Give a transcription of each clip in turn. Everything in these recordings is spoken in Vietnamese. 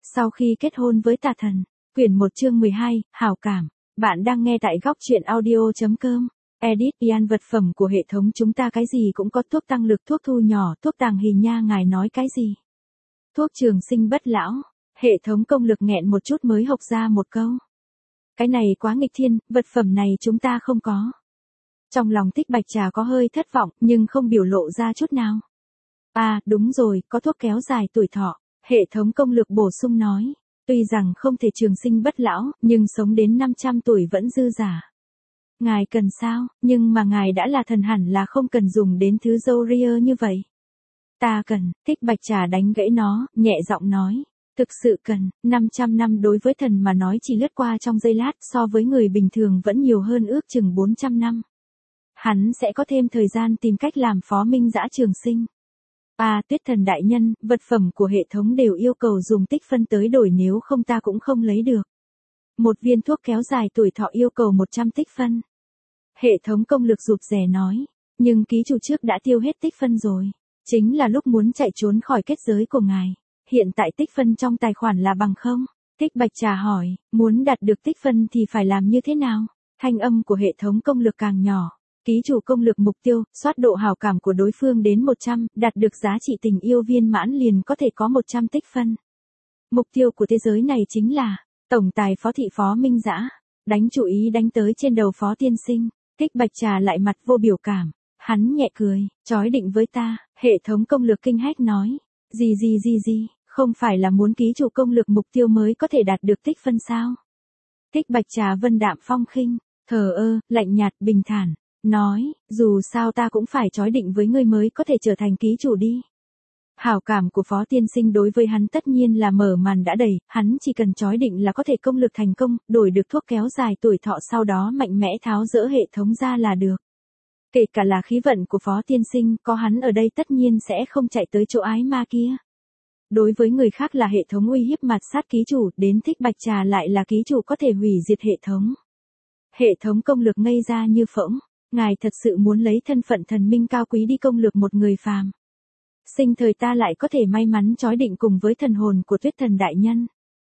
Sau khi kết hôn với tà thần, quyển 1 chương 12, hảo cảm. Bạn đang nghe tại góc truyện audio.com. Edit Ian vật phẩm của hệ thống chúng ta cái gì cũng có, thuốc tăng lực, thuốc thu nhỏ, thuốc tàng hình nha, ngài nói cái gì? Thuốc trường sinh bất lão. Hệ thống công lực nghẹn một chút mới hộc ra một câu. Cái này quá nghịch thiên, vật phẩm này chúng ta không có. Trong lòng Thích Bạch Trà có hơi thất vọng, nhưng không biểu lộ ra chút nào. À, đúng rồi, có thuốc kéo dài tuổi thọ. Hệ thống công lực bổ sung nói. Tuy rằng không thể trường sinh bất lão, nhưng sống đến 500 tuổi vẫn dư giả. Ngài cần sao, nhưng mà ngài đã là thần hẳn là không cần dùng đến thứ dâu ria như vậy. Ta cần, Thích Bạch Trà đánh gãy nó, nhẹ giọng nói. Thực sự cần, 500 năm đối với thần mà nói chỉ lướt qua trong giây lát, so với người bình thường vẫn nhiều hơn ước chừng 400 năm. Hắn sẽ có thêm thời gian tìm cách làm Phó Minh Dã trường sinh. À, Tuyết Thần đại nhân, vật phẩm của hệ thống đều yêu cầu dùng tích phân tới đổi, nếu không ta cũng không lấy được. Một viên thuốc kéo dài tuổi thọ yêu cầu 100 tích phân. Hệ thống công lực rụt rè nói, nhưng ký chủ trước đã tiêu hết tích phân rồi. Chính là lúc muốn chạy trốn khỏi kết giới của ngài. Hiện tại tích phân trong tài khoản là bằng không? Thích Bạch Trà hỏi, muốn đạt được tích phân thì phải làm như thế nào? Thanh âm của hệ thống công lực càng nhỏ. Ký chủ công lực mục tiêu, soát độ hảo cảm của đối phương đến 100, đạt được giá trị tình yêu viên mãn liền có thể có 100 tích phân. Mục tiêu của thế giới này chính là tổng tài Phó thị Phó Minh Dã. Đánh chủ ý đánh tới trên đầu Phó tiên sinh. Thích Bạch Trà lại mặt vô biểu cảm. Hắn nhẹ cười, chói định với ta. Hệ thống công lực kinh hách nói. Gì, không phải là muốn ký chủ công lực mục tiêu mới có thể đạt được tích phân sao? Thích Bạch Trà vân đạm phong khinh, thờ ơ, lạnh nhạt, bình thản. Nói, dù sao ta cũng phải chói định với ngươi mới có thể trở thành ký chủ đi. Hảo cảm của Phó tiên sinh đối với hắn tất nhiên là mở màn đã đầy, hắn chỉ cần chói định là có thể công lực thành công, đổi được thuốc kéo dài tuổi thọ, sau đó mạnh mẽ tháo dỡ hệ thống ra là được. Kể cả là khí vận của Phó tiên sinh, có hắn ở đây tất nhiên sẽ không chạy tới chỗ ái ma kia. Đối với người khác là hệ thống uy hiếp mạt sát ký chủ, đến Thích Bạch Trà lại là ký chủ có thể hủy diệt hệ thống. Hệ thống công lực ngây ra như phỗng. Ngài thật sự muốn lấy thân phận thần minh cao quý đi công lược một người phàm. Sinh thời ta lại có thể may mắn chói định cùng với thần hồn của Tuyết Thần đại nhân.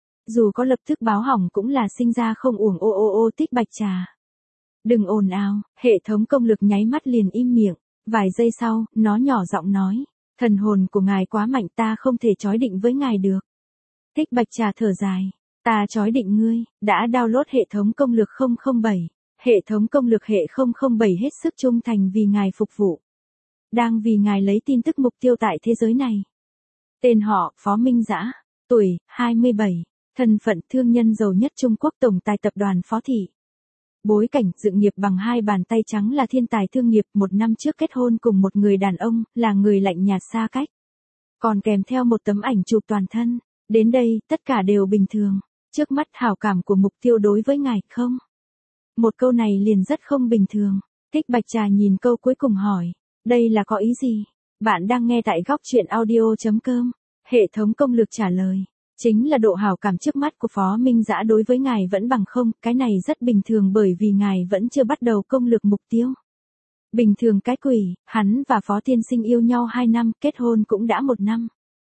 Dù có lập tức báo hỏng cũng là sinh ra không uổng. Ô Thích Bạch Trà. Đừng ồn ào, hệ thống công lực nháy mắt liền im miệng. Vài giây sau, nó nhỏ giọng nói. Thần hồn của ngài quá mạnh, ta không thể chói định với ngài được. Thích Bạch Trà thở dài. Ta chói định ngươi, đã download hệ thống công lực 007. Hệ thống công lực hệ 007 hết sức trung thành vì ngài phục vụ. Đang vì ngài lấy tin tức mục tiêu tại thế giới này. Tên họ, Phó Minh Dã. Tuổi, 27. Thân phận, thương nhân giàu nhất Trung Quốc, tổng tài tập đoàn Phó thị. Bối cảnh, dựng nghiệp bằng hai bàn tay trắng, là thiên tài thương nghiệp, 1 năm trước kết hôn cùng một người đàn ông, là người lạnh nhạt xa cách. Còn kèm theo một tấm ảnh chụp toàn thân. Đến đây, tất cả đều bình thường. Trước mắt hảo cảm của mục tiêu đối với ngài, không? Một câu này liền rất không bình thường. Thích Bạch Trà nhìn câu cuối cùng hỏi. Đây là có ý gì? Bạn đang nghe tại góc truyện audio.com. Hệ thống công lực trả lời. Chính là độ hảo cảm trước mắt của Phó Minh Dã đối với ngài vẫn bằng không. Cái này rất bình thường bởi vì ngài vẫn chưa bắt đầu công lực mục tiêu. Bình thường cái quỷ, hắn và Phó tiên sinh yêu nhau 2 năm, kết hôn cũng đã 1 năm.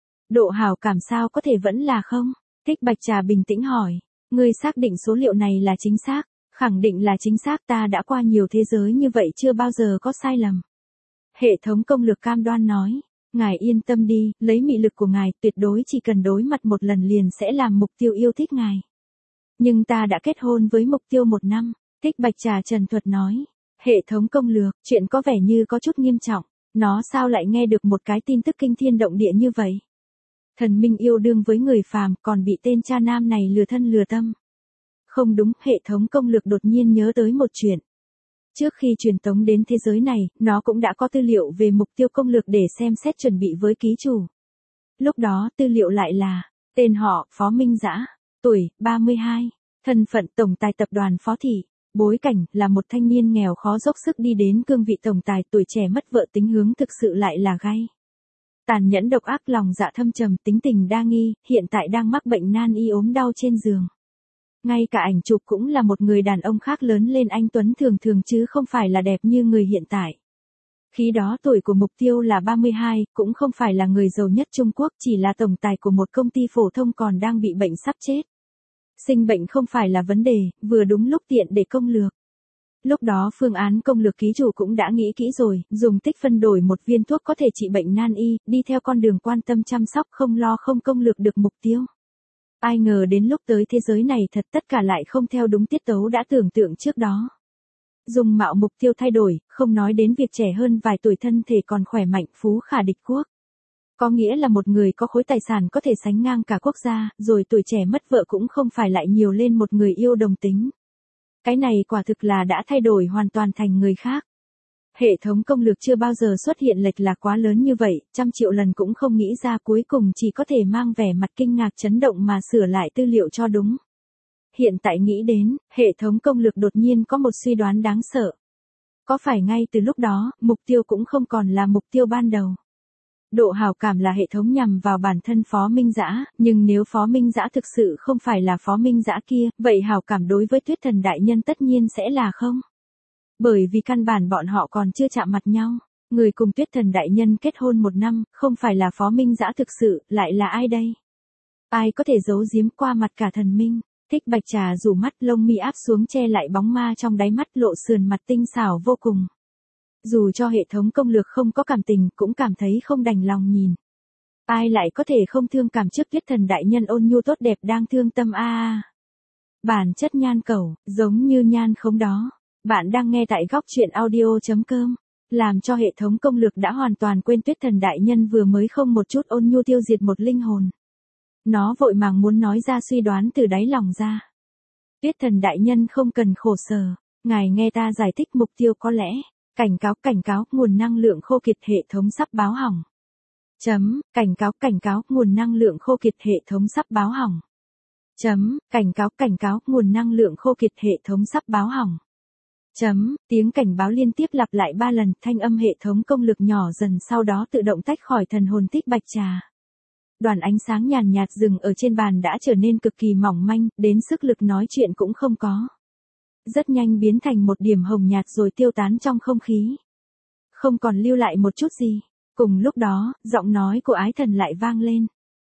Độ hảo cảm sao có thể vẫn là không? Thích Bạch Trà bình tĩnh hỏi. Ngươi xác định số liệu này là chính xác? Khẳng định là chính xác, ta đã qua nhiều thế giới như vậy chưa bao giờ có sai lầm. Hệ thống công lực cam đoan nói. Ngài yên tâm đi, lấy mị lực của ngài, tuyệt đối chỉ cần đối mặt một lần liền sẽ làm mục tiêu yêu thích ngài. Nhưng ta đã kết hôn với mục tiêu 1 năm. Thích Bạch Trà trần thuật nói. Hệ thống công lược, chuyện có vẻ như có chút nghiêm trọng. Nó sao lại nghe được một cái tin tức kinh thiên động địa như vậy? Thần minh yêu đương với người phàm, còn bị tên cha nam này lừa thân lừa tâm. Không đúng, hệ thống công lực đột nhiên nhớ tới một chuyện. Trước khi truyền tống đến thế giới này, nó cũng đã có tư liệu về mục tiêu công lực để xem xét chuẩn bị với ký chủ. Lúc đó tư liệu lại là, tên họ, Phó Minh Dã, tuổi, 32, thân phận tổng tài tập đoàn Phó thị, bối cảnh là một thanh niên nghèo khó dốc sức đi đến cương vị tổng tài, tuổi trẻ mất vợ, tính hướng thực sự lại là gay. Tàn nhẫn độc ác, lòng dạ thâm trầm, tính tình đa nghi, hiện tại đang mắc bệnh nan y ốm đau trên giường. Ngay cả ảnh chụp cũng là một người đàn ông khác lớn lên, anh tuấn thường thường chứ không phải là đẹp như người hiện tại. Khi đó tuổi của Mục Tiêu là 32, cũng không phải là người giàu nhất Trung Quốc, chỉ là tổng tài của một công ty phổ thông còn đang bị bệnh sắp chết. Sinh bệnh không phải là vấn đề, vừa đúng lúc tiện để công lược. Lúc đó phương án công lược ký chủ cũng đã nghĩ kỹ rồi, dùng tích phân đổi một viên thuốc có thể trị bệnh nan y, đi theo con đường quan tâm chăm sóc không lo không công lược được mục tiêu. Ai ngờ đến lúc tới thế giới này thật tất cả lại không theo đúng tiết tấu đã tưởng tượng trước đó. Dùng mạo Mục Tiêu thay đổi, không nói đến việc trẻ hơn vài tuổi thân thể còn khỏe mạnh phú khả địch quốc. Có nghĩa là một người có khối tài sản có thể sánh ngang cả quốc gia, rồi tuổi trẻ mất vợ cũng không phải lại nhiều lên một người yêu đồng tính. Cái này quả thực là đã thay đổi hoàn toàn thành người khác. Hệ thống công lược chưa bao giờ xuất hiện lệch lạc quá lớn như vậy, 100 triệu lần cũng không nghĩ ra, cuối cùng chỉ có thể mang vẻ mặt kinh ngạc chấn động mà sửa lại tư liệu cho đúng. Hiện tại nghĩ đến, hệ thống công lược đột nhiên có một suy đoán đáng sợ. Có phải ngay từ lúc đó, Mục Tiêu cũng không còn là mục tiêu ban đầu? Độ hảo cảm là hệ thống nhằm vào bản thân Phó Minh Dã, nhưng nếu Phó Minh Dã thực sự không phải là Phó Minh Dã kia, vậy hảo cảm đối với Tuyết Thần đại nhân tất nhiên sẽ là không. Bởi vì căn bản bọn họ còn chưa chạm mặt nhau. Người cùng Tuyết Thần đại nhân kết hôn 1 năm, không phải là Phó Minh Dã thực sự, lại là ai đây? Ai có thể giấu giếm qua mặt cả thần minh? Thích Bạch Trà rủ mắt, lông mi áp xuống che lại bóng ma trong đáy mắt, lộ sườn mặt tinh xảo vô cùng. Dù cho hệ thống công lược không có cảm tình, cũng cảm thấy không đành lòng nhìn. Ai lại có thể không thương cảm trước Tuyết Thần đại nhân ôn nhu tốt đẹp đang thương tâm a. Bản chất nhan cẩu, giống như nhan khống đó. Bạn đang nghe tại góc truyện audio.com. Làm cho hệ thống công lược đã hoàn toàn quên Tuyết Thần đại nhân vừa mới không một chút ôn nhu tiêu diệt một linh hồn. Nó vội vàng muốn nói ra suy đoán từ đáy lòng ra. Tuyết Thần đại nhân không cần khổ sở, ngài nghe ta giải thích Mục Tiêu có lẽ. Cảnh cáo, nguồn năng lượng khô kiệt, hệ thống sắp báo hỏng. Cảnh cáo, nguồn năng lượng khô kiệt, hệ thống sắp báo hỏng. Cảnh cáo, nguồn năng lượng khô kiệt, hệ thống sắp báo hỏng. Tiếng cảnh báo liên tiếp lặp lại 3 lần, thanh âm hệ thống công lực nhỏ dần, sau đó tự động tách khỏi thần hồn Thích Bạch Trà. Đoàn ánh sáng nhàn nhạt dừng ở trên bàn đã trở nên cực kỳ mỏng manh, đến sức lực nói chuyện cũng không có. Rất nhanh biến thành một điểm hồng nhạt rồi tiêu tán trong không khí. Không còn lưu lại một chút gì. Cùng lúc đó, giọng nói của Ái Thần lại vang lên.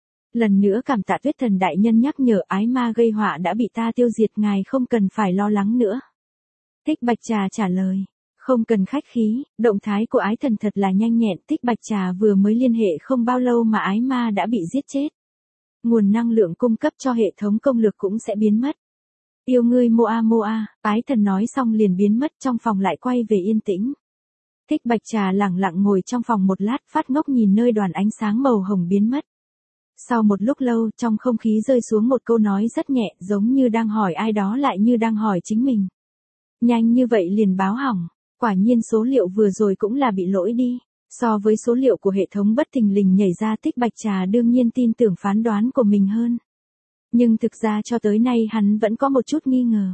Lần nữa cảm tạ Tuyết Thần đại nhân nhắc nhở, ái ma gây họa đã bị ta tiêu diệt, ngài không cần phải lo lắng nữa. Thích Bạch Trà trả lời. Không cần khách khí, động thái của Ái Thần thật là nhanh nhẹn. Thích Bạch Trà vừa mới liên hệ không bao lâu mà ái ma đã bị giết chết. Nguồn năng lượng cung cấp cho hệ thống công lực cũng sẽ biến mất. Yêu ngươi Moa, Ái Thần nói xong liền biến mất, trong phòng lại quay về yên tĩnh. Thích Bạch Trà lẳng lặng ngồi trong phòng một lát, phát ngốc nhìn nơi đoàn ánh sáng màu hồng biến mất. Sau một lúc lâu, trong không khí rơi xuống một câu nói rất nhẹ, giống như đang hỏi ai đó lại như đang hỏi chính mình. Nhanh như vậy liền báo hỏng, quả nhiên số liệu vừa rồi cũng là bị lỗi đi. So với số liệu của hệ thống bất thình lình nhảy ra, Thích Bạch Trà đương nhiên tin tưởng phán đoán của mình hơn. Nhưng thực ra cho tới nay hắn vẫn có một chút nghi ngờ.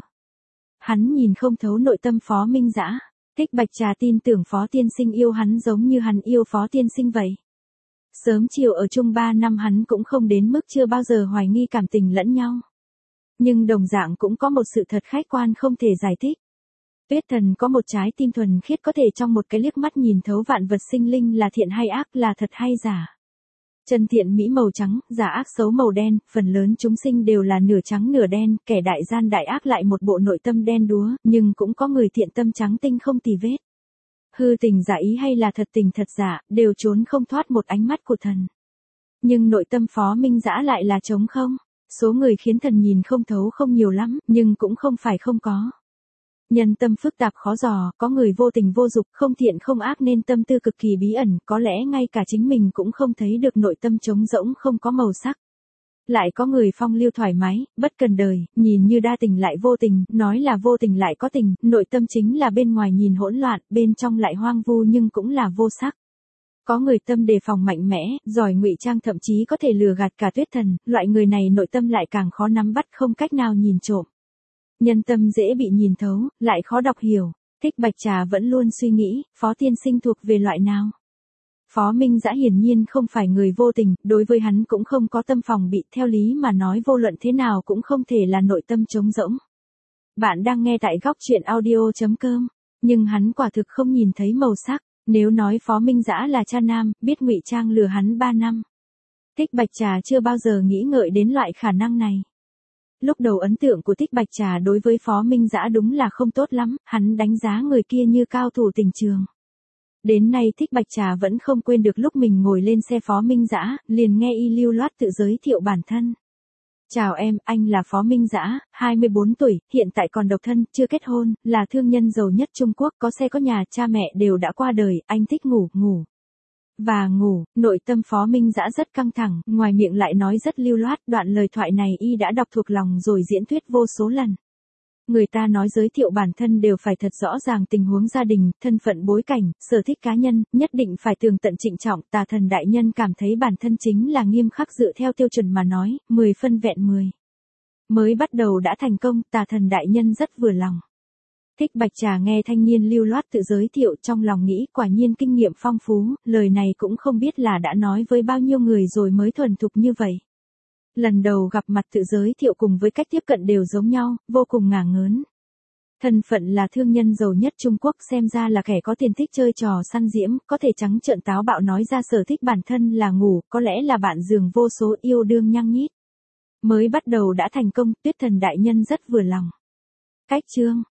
Hắn nhìn không thấu nội tâm Phó Minh Dã. Thích Bạch Trà tin tưởng Phó tiên sinh yêu hắn giống như hắn yêu Phó tiên sinh vậy. Sớm chiều ở chung 3 năm hắn cũng không đến mức chưa bao giờ hoài nghi cảm tình lẫn nhau. Nhưng đồng dạng cũng có một sự thật khách quan không thể giải thích. Tuyết Thần có một trái tim thuần khiết, có thể trong một cái liếc mắt nhìn thấu vạn vật sinh linh, là thiện hay ác, là thật hay giả. Chân thiện mỹ màu trắng, giả ác xấu màu đen, phần lớn chúng sinh đều là nửa trắng nửa đen, kẻ đại gian đại ác lại một bộ nội tâm đen đúa, nhưng cũng có người thiện tâm trắng tinh không tì vết. Hư tình giả ý hay là thật tình thật giả, đều trốn không thoát một ánh mắt của thần. Nhưng nội tâm Phó Minh Dã lại là trống không. Số người khiến thần nhìn không thấu không nhiều lắm, nhưng cũng không phải không có. Nhân tâm phức tạp khó dò, có người vô tình vô dục, không thiện không ác nên tâm tư cực kỳ bí ẩn, có lẽ ngay cả chính mình cũng không thấy được, nội tâm trống rỗng không có màu sắc. Lại có người phong lưu thoải mái, bất cần đời, nhìn như đa tình lại vô tình, nói là vô tình lại có tình, nội tâm chính là bên ngoài nhìn hỗn loạn, bên trong lại hoang vu nhưng cũng là vô sắc. Có người tâm đề phòng mạnh mẽ, giỏi ngụy trang, thậm chí có thể lừa gạt cả Tuyết Thần, loại người này nội tâm lại càng khó nắm bắt, không cách nào nhìn trộm. Nhân tâm dễ bị nhìn thấu, lại khó đọc hiểu. Thích Bạch Trà vẫn luôn suy nghĩ, Phó tiên sinh thuộc về loại nào. Phó Minh Dã hiển nhiên không phải người vô tình, đối với hắn cũng không có tâm phòng bị, theo lý mà nói vô luận thế nào cũng không thể là nội tâm trống rỗng. Bạn đang nghe tại góc truyện audio.com, nhưng hắn quả thực không nhìn thấy màu sắc. Nếu nói Phó Minh Dã là cha nam, biết ngụy trang lừa hắn 3 năm. Thích Bạch Trà chưa bao giờ nghĩ ngợi đến loại khả năng này. Lúc đầu ấn tượng của Thích Bạch Trà đối với Phó Minh Dã đúng là không tốt lắm, hắn đánh giá người kia như cao thủ tình trường. Đến nay Thích Bạch Trà vẫn không quên được lúc mình ngồi lên xe Phó Minh Dã, liền nghe y lưu loát tự giới thiệu bản thân. Chào em, anh là Phó Minh Dã, 24 tuổi, hiện tại còn độc thân, chưa kết hôn, là thương nhân giàu nhất Trung Quốc, có xe có nhà, cha mẹ đều đã qua đời, anh thích ngủ, và ngủ. Nội tâm Phó Minh Dã rất căng thẳng, ngoài miệng lại nói rất lưu loát, đoạn lời thoại này y đã đọc thuộc lòng rồi diễn thuyết vô số lần. Người ta nói giới thiệu bản thân đều phải thật rõ ràng tình huống gia đình, thân phận bối cảnh, sở thích cá nhân, nhất định phải tường tận trịnh trọng. Tà Thần đại nhân cảm thấy bản thân chính là nghiêm khắc dựa theo tiêu chuẩn mà nói, 10 phân vẹn 10. Mới bắt đầu đã thành công, Tà Thần đại nhân rất vừa lòng. Thích Bạch Trà nghe thanh niên lưu loát tự giới thiệu trong lòng nghĩ quả nhiên kinh nghiệm phong phú, lời này cũng không biết là đã nói với bao nhiêu người rồi mới thuần thục như vậy. Lần đầu gặp mặt tự giới thiệu cùng với cách tiếp cận đều giống nhau, vô cùng ngả ngớn. Thân phận là thương nhân giàu nhất Trung Quốc xem ra là kẻ có tiền thích chơi trò săn diễm, có thể trắng trợn táo bạo nói ra sở thích bản thân là ngủ, có lẽ là bạn giường vô số yêu đương nhăng nhít. Mới bắt đầu đã thành công, Tuyết Thần đại nhân rất vừa lòng. Cách chương